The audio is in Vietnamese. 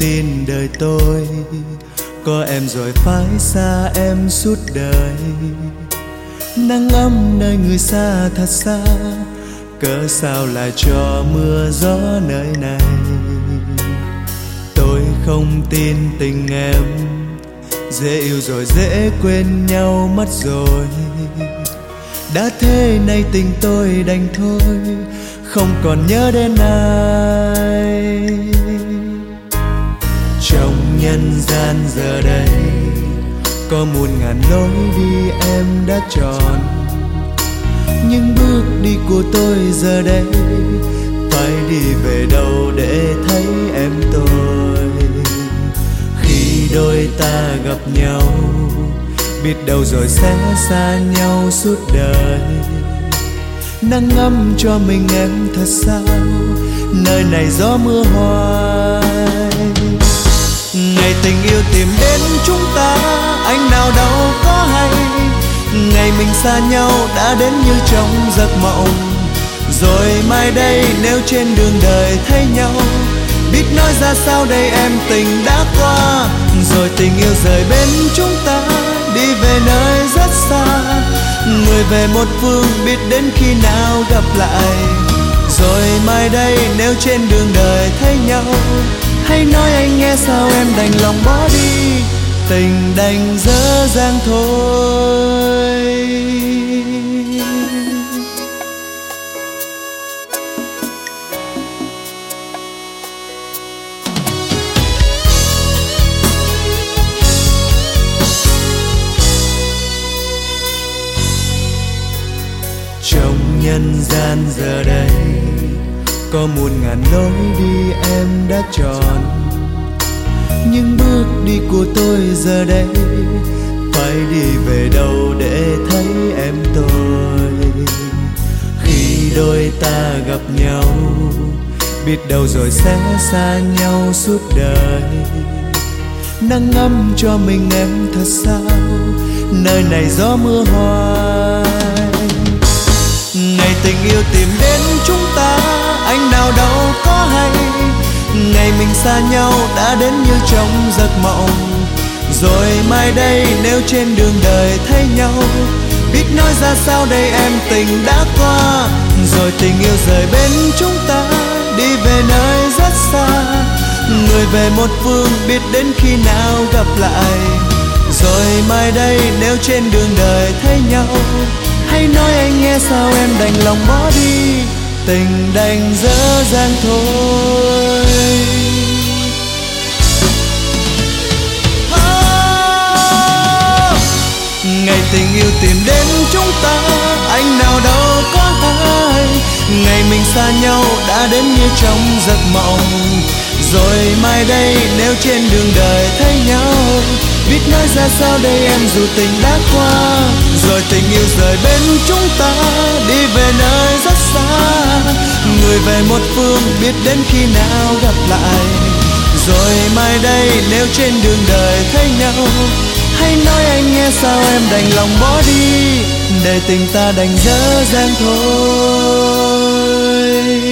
tin đời tôi có em rồi phải xa em suốt đời. Nắng ấm nơi người xa thật xa, cớ sao lại cho mưa gió nơi này. Tôi không tin tình em, dễ yêu rồi dễ quên nhau mất rồi. Đã thế nay tình tôi đành thôi, không còn nhớ đến ai. Trong nhân gian giờ đây có muôn ngàn lối đi em đã chọn, nhưng bước đi của tôi giờ đây phải đi về đâu để thấy em tôi. Khi đôi ta gặp nhau, biết đâu rồi sẽ xa nhau suốt đời. Nắng ấm cho mình em thật sao, nơi này gió mưa hoài. Ngày tình yêu tìm đến chúng ta, anh nào đâu có hay. Ngày mình xa nhau đã đến như trong giấc mộng. Rồi mai đây nếu trên đường đời thấy nhau, biết nói ra sao đây em tình đã qua. Rồi tình yêu rời bên chúng ta, đi về nơi rất xa. Người về một phương biết đến khi nào gặp lại. Rồi mai đây nếu trên đường đời thấy nhau, hãy nói anh nghe sao em đành lòng bỏ đi. Tình đành dở dang thôi. Trong nhân gian giờ đây có muôn ngàn lối đi em đã chọn, nhưng bước đi của tôi giờ đây phải đi về đâu để thấy em tôi. Khi đôi ta gặp nhau, biết đâu rồi sẽ xa nhau suốt đời. Nắng ấm cho mình em thật sao, nơi này gió mưa hoài. Ngày tình yêu tìm đến chúng ta, anh nào đâu có hay. Ngày mình xa nhau đã đến như trong giấc mộng. Rồi mai đây nếu trên đường đời thấy nhau, biết nói ra sao đây em tình đã qua. Rồi tình yêu rời bên chúng ta, đi về nơi rất xa. Người về một phương biết đến khi nào gặp lại. Rồi mai đây nếu trên đường đời thấy nhau, hãy nói anh nghe sao em đành lòng bỏ đi. Tình đành dở dang thôi. Ngày tình yêu tìm đến chúng ta, anh nào đâu có hay. Ngày mình xa nhau đã đến như trong giấc mộng. Rồi mai đây nếu trên đường đời thấy nhau, biết nói ra sao đây em dù tình đã qua. Rồi tình yêu rời bên chúng ta, đi về nơi rất xa. Người về một phương biết đến khi nào gặp lại. Rồi mai đây nếu trên đường đời thấy nhau, hãy nói anh nghe sao em đành lòng bỏ đi. Để tình ta đành dở dang thôi.